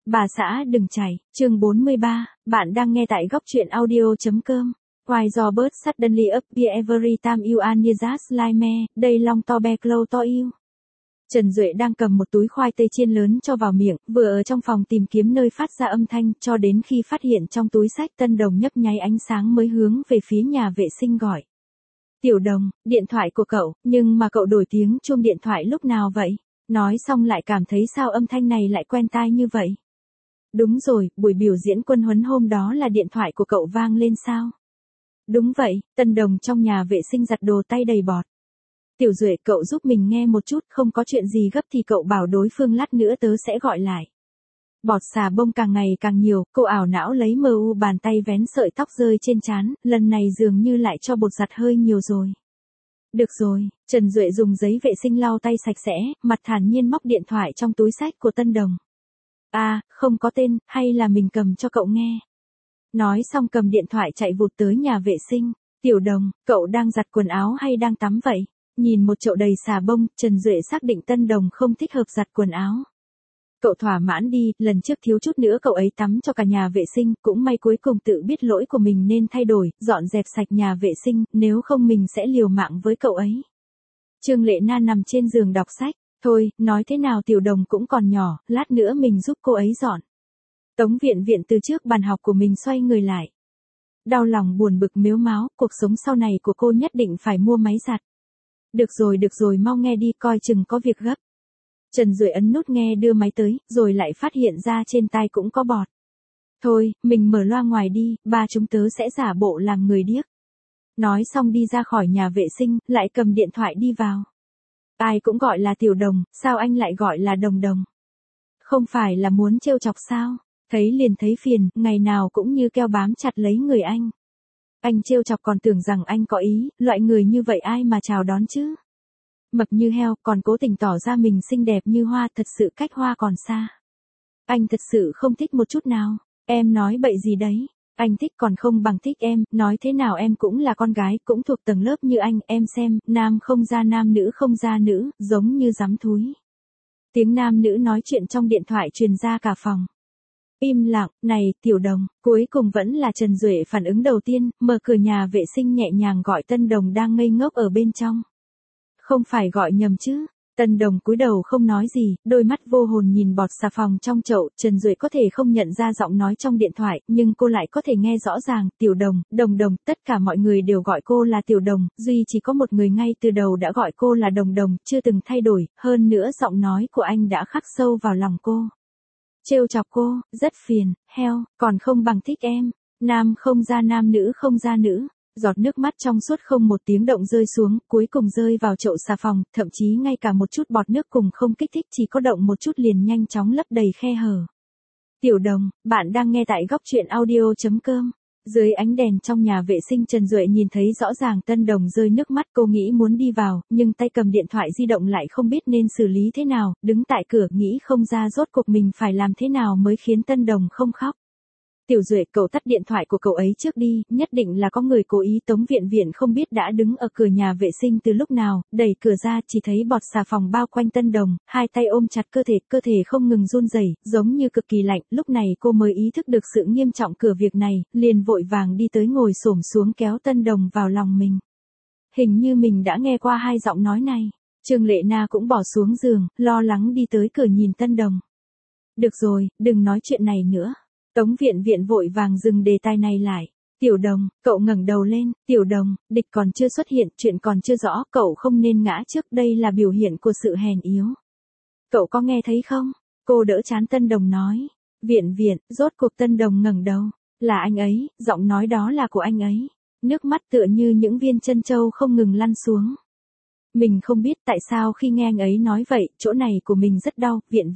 Bà xã đừng chảy, chương 43, bạn đang nghe tại góc truyện audio.com. Why Robert suddenly appear every time you are near that like me, they long to be close to you. Trần Duệ đang cầm một túi khoai tây chiên lớn cho vào miệng, vừa ở trong phòng tìm kiếm nơi phát ra âm thanh, cho đến khi phát hiện trong túi xách Tân Đồng nhấp nháy ánh sáng mới hướng về phía nhà vệ sinh gọi. Tiểu Đồng, điện thoại của cậu, nhưng mà cậu đổi tiếng chuông điện thoại lúc nào vậy? Nói xong lại cảm thấy sao âm thanh này lại quen tai như vậy? Đúng rồi, buổi biểu diễn quân huấn hôm đó là điện thoại của cậu vang lên sao? Đúng vậy, Tân Đồng trong nhà vệ sinh giặt đồ tay đầy bọt. Tiểu Duệ, cậu giúp mình nghe một chút, không có chuyện gì gấp thì cậu bảo đối phương lát nữa tớ sẽ gọi lại. Bọt xà bông càng ngày càng nhiều, cô ảo não lấy bàn tay vén sợi tóc rơi trên trán, lần này dường như lại cho bột giặt hơi nhiều rồi. Được rồi, Trần Duệ dùng giấy vệ sinh lau tay sạch sẽ, mặt thản nhiên móc điện thoại trong túi xách của Tân Đồng. À, không có tên, hay là mình cầm cho cậu nghe. Nói xong cầm điện thoại chạy vụt tới nhà vệ sinh. Tiểu Đồng, cậu đang giặt quần áo hay đang tắm vậy? Nhìn một chậu đầy xà bông, Trần Duệ xác định Tân Đồng không thích hợp giặt quần áo. Cậu thỏa mãn đi, lần trước thiếu chút nữa cậu ấy tắm cho cả nhà vệ sinh, cũng may cuối cùng tự biết lỗi của mình nên thay đổi, dọn dẹp sạch nhà vệ sinh, nếu không mình sẽ liều mạng với cậu ấy. Trương Lệ Na nằm trên giường đọc sách, thôi, nói thế nào Tiểu Đồng cũng còn nhỏ, lát nữa mình giúp cô ấy dọn. Tống Viện Viện từ trước bàn học của mình xoay người lại. Đau lòng buồn bực mếu máo, cuộc sống sau này của cô nhất định phải mua máy giặt. Được rồi mau nghe đi, coi chừng có việc gấp. Trần Duệ ấn nút nghe đưa máy tới, rồi lại phát hiện ra trên tai cũng có bọt. Thôi, mình mở loa ngoài đi, ba chúng tớ sẽ giả bộ làm người điếc. Nói xong đi ra khỏi nhà vệ sinh, lại cầm điện thoại đi vào. Ai cũng gọi là Tiểu Đồng, sao anh lại gọi là Đồng Đồng? Không phải là muốn trêu chọc sao? Thấy liền thấy phiền, ngày nào cũng như keo bám chặt lấy người anh. Anh trêu chọc còn tưởng rằng anh có ý, loại người như vậy ai mà chào đón chứ? Mập như heo, còn cố tình tỏ ra mình xinh đẹp như hoa, thật sự cách hoa còn xa. Anh thật sự không thích một chút nào. Em nói bậy gì đấy? Anh thích còn không bằng thích em, nói thế nào em cũng là con gái, cũng thuộc tầng lớp như anh, em xem, nam không ra nam nữ không ra nữ, giống như giắm thúi. Tiếng nam nữ nói chuyện trong điện thoại truyền ra cả phòng. Im lặng, này, Tiểu Đồng, cuối cùng vẫn là Trần Duệ phản ứng đầu tiên, mở cửa nhà vệ sinh nhẹ nhàng gọi Tân Đồng đang ngây ngốc ở bên trong. Không phải gọi nhầm chứ? Tân Đồng cúi đầu không nói gì, đôi mắt vô hồn nhìn bọt xà phòng trong chậu, Trần Duệ có thể không nhận ra giọng nói trong điện thoại, nhưng cô lại có thể nghe rõ ràng, Tiểu Đồng, Đồng, tất cả mọi người đều gọi cô là Tiểu Đồng, duy chỉ có một người ngay từ đầu đã gọi cô là Đồng, chưa từng thay đổi, hơn nữa giọng nói của anh đã khắc sâu vào lòng cô. Trêu chọc cô, rất phiền, heo, còn không bằng thích em, nam không ra nam nữ không ra nữ. Giọt nước mắt trong suốt không một tiếng động rơi xuống, cuối cùng rơi vào chậu xà phòng, thậm chí ngay cả một chút bọt nước cùng không kích thích, chỉ có động một chút liền nhanh chóng lấp đầy khe hở. Tiểu Đồng, bạn đang nghe tại góc truyện audio.com. Dưới ánh đèn trong nhà vệ sinh Trần Duệ nhìn thấy rõ ràng Tân Đồng rơi nước mắt, cô nghĩ muốn đi vào, nhưng tay cầm điện thoại di động lại không biết nên xử lý thế nào, đứng tại cửa nghĩ không ra rốt cuộc mình phải làm thế nào mới khiến Tân Đồng không khóc. Tiểu Duệ, cậu tắt điện thoại của cậu ấy trước đi, nhất định là có người cố ý. Tống Viện Viện không biết đã đứng ở cửa nhà vệ sinh từ lúc nào, đẩy cửa ra chỉ thấy bọt xà phòng bao quanh Tân Đồng, hai tay ôm chặt cơ thể không ngừng run rẩy, giống như cực kỳ lạnh, lúc này cô mới ý thức được sự nghiêm trọng cửa việc này, liền vội vàng đi tới ngồi xổm xuống kéo Tân Đồng vào lòng mình. Hình như mình đã nghe qua hai giọng nói này. Trương Lệ Na cũng bỏ xuống giường, lo lắng đi tới cửa nhìn Tân Đồng. Được rồi, đừng nói chuyện này nữa. Tống Viện Viện vội vàng dừng đề tài này lại. Tiểu Đồng, cậu ngẩng đầu lên, Tiểu Đồng, địch còn chưa xuất hiện, chuyện còn chưa rõ, cậu không nên ngã trước, đây là biểu hiện của sự hèn yếu. Cậu có nghe thấy không? Cô đỡ trán Tân Đồng nói. Viện, rốt cuộc Tân Đồng ngẩng đầu. Là anh ấy, giọng nói đó là của anh ấy. Nước mắt tựa như những viên chân châu không ngừng lăn xuống. Mình không biết tại sao khi nghe anh ấy nói vậy, chỗ này của mình rất đau, Viện.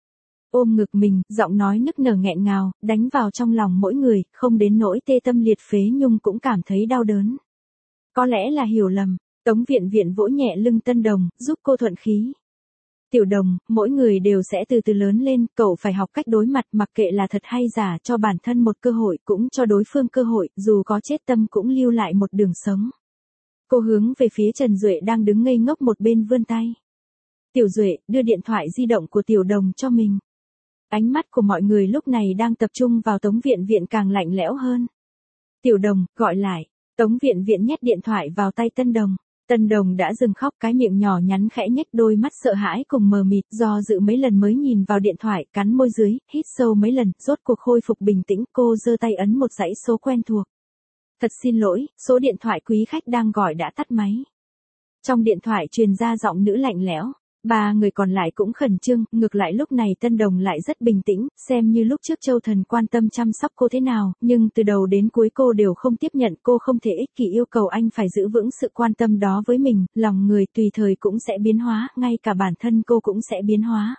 Ôm ngực mình, giọng nói nức nở nghẹn ngào, đánh vào trong lòng mỗi người, không đến nỗi tê tâm liệt phế nhưng cũng cảm thấy đau đớn. Có lẽ là hiểu lầm, Tống Viện vỗ nhẹ lưng Tân Đồng, giúp cô thuận khí. Tiểu Đồng, mỗi người đều sẽ từ từ lớn lên, cậu phải học cách đối mặt, mặc kệ là thật hay giả, cho bản thân một cơ hội, cũng cho đối phương cơ hội, dù có chết tâm cũng lưu lại một đường sống. Cô hướng về phía Trần Duệ đang đứng ngây ngốc một bên vươn tay. Tiểu Duệ, đưa điện thoại di động của Tiểu Đồng cho mình. Ánh mắt của mọi người lúc này đang tập trung vào Tống Viện Viện càng lạnh lẽo hơn. Tiểu Đồng, gọi lại. Tống Viện Viện nhét điện thoại vào tay Tân Đồng. Tân Đồng đã dừng khóc, cái miệng nhỏ nhắn khẽ nhếch, đôi mắt sợ hãi cùng mờ mịt, do dự mấy lần mới nhìn vào điện thoại, cắn môi dưới, hít sâu mấy lần, rốt cuộc khôi phục bình tĩnh, cô giơ tay ấn một dãy số quen thuộc. Thật xin lỗi, số điện thoại quý khách đang gọi đã tắt máy. Trong điện thoại truyền ra giọng nữ lạnh lẽo. Ba người còn lại cũng khẩn trương, ngược lại lúc này Tân Đồng lại rất bình tĩnh, xem như lúc trước Châu Thần quan tâm chăm sóc cô thế nào, nhưng từ đầu đến cuối cô đều không tiếp nhận, cô không thể ích kỷ yêu cầu anh phải giữ vững sự quan tâm đó với mình, lòng người tùy thời cũng sẽ biến hóa, ngay cả bản thân cô cũng sẽ biến hóa.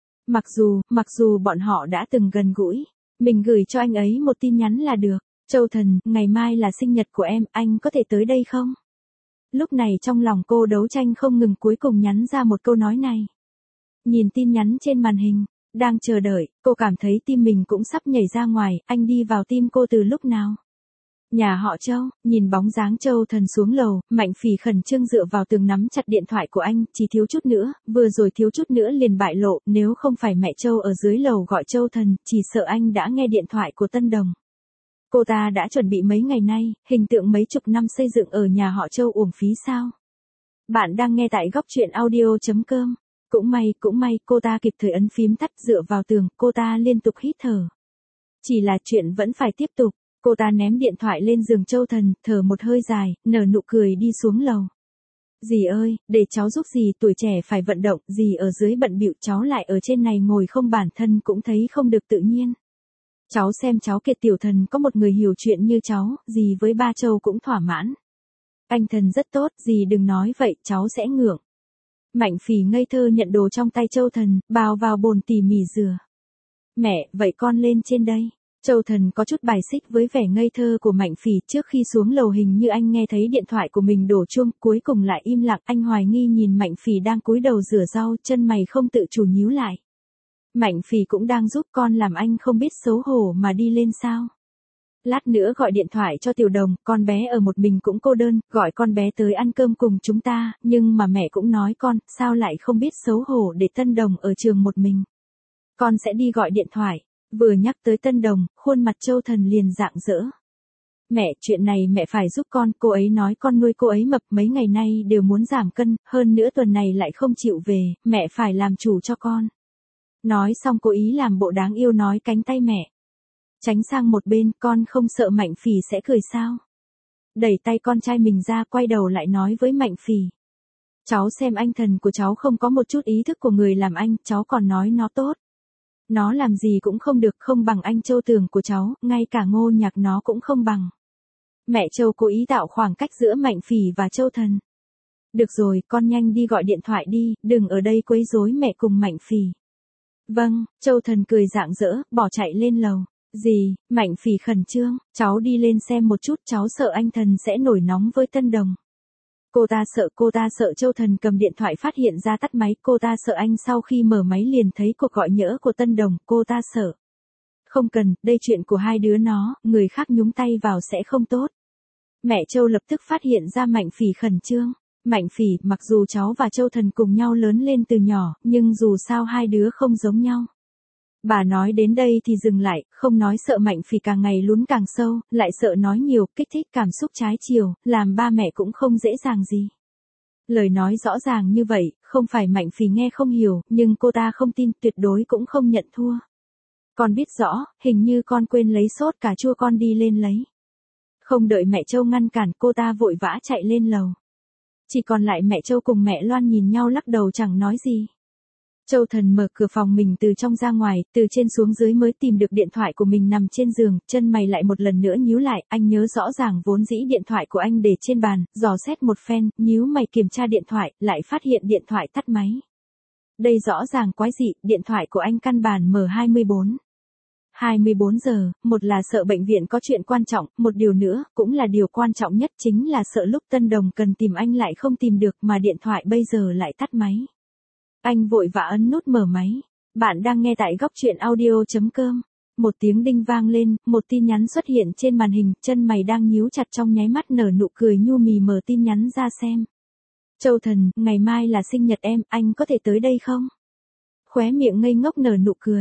Mặc dù bọn họ đã từng gần gũi, mình gửi cho anh ấy một tin nhắn là được. Châu Thần, ngày mai là sinh nhật của em, anh có thể tới đây không? Lúc này trong lòng cô đấu tranh không ngừng, cuối cùng nhắn ra một câu nói này. Nhìn tin nhắn trên màn hình, đang chờ đợi, cô cảm thấy tim mình cũng sắp nhảy ra ngoài, anh đi vào tim cô từ lúc nào? Nhà họ Châu, nhìn bóng dáng Châu Thần xuống lầu, Mạnh Phỉ khẩn trương dựa vào tường nắm chặt điện thoại của anh, chỉ thiếu chút nữa, vừa rồi thiếu chút nữa liền bại lộ, nếu không phải mẹ Châu ở dưới lầu gọi Châu Thần, chỉ sợ anh đã nghe điện thoại của Tân Đồng. Cô ta đã chuẩn bị mấy ngày nay, hình tượng mấy chục năm xây dựng ở nhà họ Châu uổng phí sao? Bạn đang nghe tại góc truyện audio.com. Cũng may, cô ta kịp thời ấn phím tắt, dựa vào tường, cô ta liên tục hít thở. Chỉ là chuyện vẫn phải tiếp tục, cô ta ném điện thoại lên giường Châu Thần, thở một hơi dài, nở nụ cười đi xuống lầu. Dì ơi, để cháu giúp dì, tuổi trẻ phải vận động, dì ở dưới bận bịu, cháu lại ở trên này ngồi không, bản thân cũng thấy không được tự nhiên. Cháu xem cháu Kiệt Tiểu Thần có một người hiểu chuyện như cháu, dì với ba Châu cũng thỏa mãn. Anh Thần rất tốt, dì đừng nói vậy, cháu sẽ ngượng. Mạnh Phỉ ngây thơ nhận đồ trong tay Châu Thần, bao vào bồn tỉ mỉ rửa. Mẹ, vậy con lên trên đây. Châu Thần có chút bài xích với vẻ ngây thơ của Mạnh Phỉ, trước khi xuống lầu hình như anh nghe thấy điện thoại của mình đổ chuông, cuối cùng lại im lặng, anh hoài nghi nhìn Mạnh Phỉ đang cúi đầu rửa rau, chân mày không tự chủ nhíu lại. Mạnh Phỉ cũng đang giúp con làm anh không biết xấu hổ mà đi lên sao? Lát nữa gọi điện thoại cho Tiểu Đồng, con bé ở một mình cũng cô đơn, gọi con bé tới ăn cơm cùng chúng ta, nhưng mà mẹ cũng nói con, sao lại không biết xấu hổ để Tân Đồng ở trường một mình. Con sẽ đi gọi điện thoại. Vừa nhắc tới Tân Đồng, khuôn mặt Châu Thần liền rạng rỡ. Mẹ, chuyện này mẹ phải giúp con, cô ấy nói con nuôi cô ấy mập, mấy ngày nay đều muốn giảm cân, hơn nữa tuần này lại không chịu về, mẹ phải làm chủ cho con. Nói xong cố ý làm bộ đáng yêu nói cánh tay mẹ. Tránh sang một bên, con không sợ Mạnh Phỉ sẽ cười sao? Đẩy tay con trai mình ra, quay đầu lại nói với Mạnh Phỉ. Cháu xem anh Thần của cháu không có một chút ý thức của người làm anh, cháu còn nói nó tốt. Nó làm gì cũng không được, không bằng anh Châu Tường của cháu, ngay cả Ngô Nhạc nó cũng không bằng. Mẹ Châu cố ý tạo khoảng cách giữa Mạnh Phỉ và Châu Thần. Được rồi, con nhanh đi gọi điện thoại đi, đừng ở đây quấy rối mẹ cùng Mạnh Phỉ. Vâng, Châu Thần cười rạng rỡ, bỏ chạy lên lầu. Dì, Mạnh Phỉ khẩn trương, cháu đi lên xem một chút, cháu sợ anh Thần sẽ nổi nóng với Tân Đồng. Cô ta sợ Châu Thần cầm điện thoại phát hiện ra tắt máy, cô ta sợ anh sau khi mở máy liền thấy cuộc gọi nhỡ của Tân Đồng, cô ta sợ. Không cần, đây chuyện của hai đứa nó, người khác nhúng tay vào sẽ không tốt. Mẹ Châu lập tức phát hiện ra Mạnh Phỉ khẩn trương. Mạnh Phỉ, mặc dù cháu và Châu Thần cùng nhau lớn lên từ nhỏ, nhưng dù sao hai đứa không giống nhau. Bà nói đến đây thì dừng lại, không nói sợ Mạnh Phỉ càng ngày lún càng sâu, lại sợ nói nhiều, kích thích cảm xúc trái chiều, làm ba mẹ cũng không dễ dàng gì. Lời nói rõ ràng như vậy, không phải Mạnh Phỉ nghe không hiểu, nhưng cô ta không tin, tuyệt đối cũng không nhận thua. Con biết rõ, hình như con quên lấy sốt cà chua, con đi lên lấy. Không đợi mẹ Châu ngăn cản, cô ta vội vã chạy lên lầu. Chỉ còn lại mẹ Châu cùng mẹ Loan nhìn nhau lắc đầu chẳng nói gì. Châu Thần mở cửa phòng mình từ trong ra ngoài, từ trên xuống dưới mới tìm được điện thoại của mình nằm trên giường, chân mày lại một lần nữa nhíu lại, anh nhớ rõ ràng vốn dĩ điện thoại của anh để trên bàn, dò xét một phen, nhíu mày kiểm tra điện thoại, lại phát hiện điện thoại tắt máy. Đây rõ ràng quái dị, điện thoại của anh căn bản mở 24 giờ, một là sợ bệnh viện có chuyện quan trọng, một điều nữa, cũng là điều quan trọng nhất chính là sợ lúc Tân Đồng cần tìm anh lại không tìm được mà điện thoại bây giờ lại tắt máy. Anh vội vã ấn nút mở máy. Bạn đang nghe tại góc truyện audio.com. Một tiếng đinh vang lên, một tin nhắn xuất hiện trên màn hình, chân mày đang nhíu chặt trong nháy mắt nở nụ cười nhu mì, mở tin nhắn ra xem. Châu Thần, ngày mai là sinh nhật em, anh có thể tới đây không? Khóe miệng ngây ngốc nở nụ cười.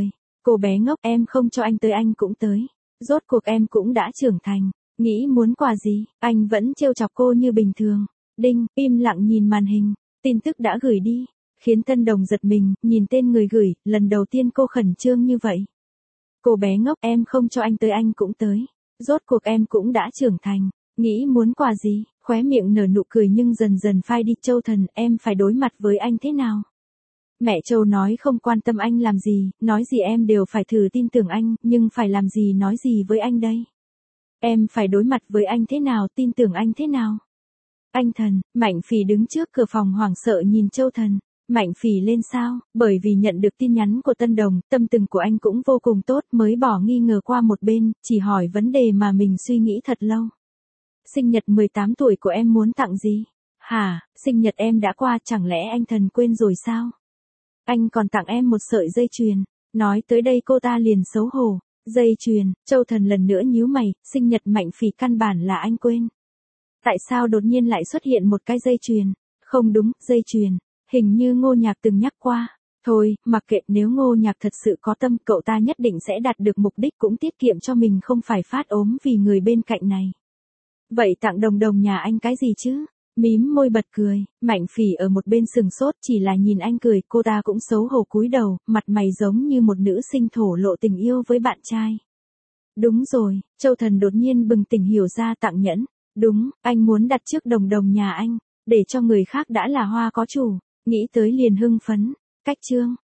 Cô bé ngốc, em không cho anh tới anh cũng tới. Rốt cuộc em cũng đã trưởng thành. Nghĩ muốn quà gì, anh vẫn trêu chọc cô như bình thường. Đinh, im lặng nhìn màn hình. Tin tức đã gửi đi. Khiến Tân Đồng giật mình, nhìn tên người gửi, lần đầu tiên cô khẩn trương như vậy. Cô bé ngốc, em không cho anh tới anh cũng tới. Rốt cuộc em cũng đã trưởng thành. Nghĩ muốn quà gì, khóe miệng nở nụ cười nhưng dần dần phai đi. Châu Thần, em phải đối mặt với anh thế nào? Mẹ Châu nói không quan tâm anh làm gì, nói gì em đều phải thử tin tưởng anh, nhưng phải làm gì nói gì với anh đây? Em phải đối mặt với anh thế nào, tin tưởng anh thế nào? Anh Thần, Mạnh Phỉ đứng trước cửa phòng hoảng sợ nhìn Châu Thần. Mạnh Phỉ lên sao, bởi vì nhận được tin nhắn của Tân Đồng, tâm tình của anh cũng vô cùng tốt, mới bỏ nghi ngờ qua một bên, chỉ hỏi vấn đề mà mình suy nghĩ thật lâu. Sinh nhật 18 tuổi của em muốn tặng gì? Hả, sinh nhật em đã qua, chẳng lẽ anh Thần quên rồi sao? Anh còn tặng em một sợi dây chuyền. Nói tới đây cô ta liền xấu hổ. Dây chuyền, Châu Thần lần nữa nhíu mày, sinh nhật Mạnh Phỉ căn bản là anh quên. Tại sao đột nhiên lại xuất hiện một cái dây chuyền? Không đúng, dây chuyền. Hình như Ngô Nhạc từng nhắc qua. Thôi, mặc kệ, nếu Ngô Nhạc thật sự có tâm, cậu ta nhất định sẽ đạt được mục đích, cũng tiết kiệm cho mình không phải phát ốm vì người bên cạnh này. Vậy tặng Đồng Đồng nhà anh cái gì chứ? Mím môi bật cười, Mạnh Phỉ ở một bên sừng sốt, chỉ là nhìn anh cười, cô ta cũng xấu hổ cúi đầu, mặt mày giống như một nữ sinh thổ lộ tình yêu với bạn trai. Đúng rồi, Châu Thần đột nhiên bừng tỉnh hiểu ra, tặng nhẫn. Đúng, anh muốn đặt trước Đồng Đồng nhà anh, để cho người khác đã là hoa có chủ. Nghĩ tới liền hưng phấn. Cách chương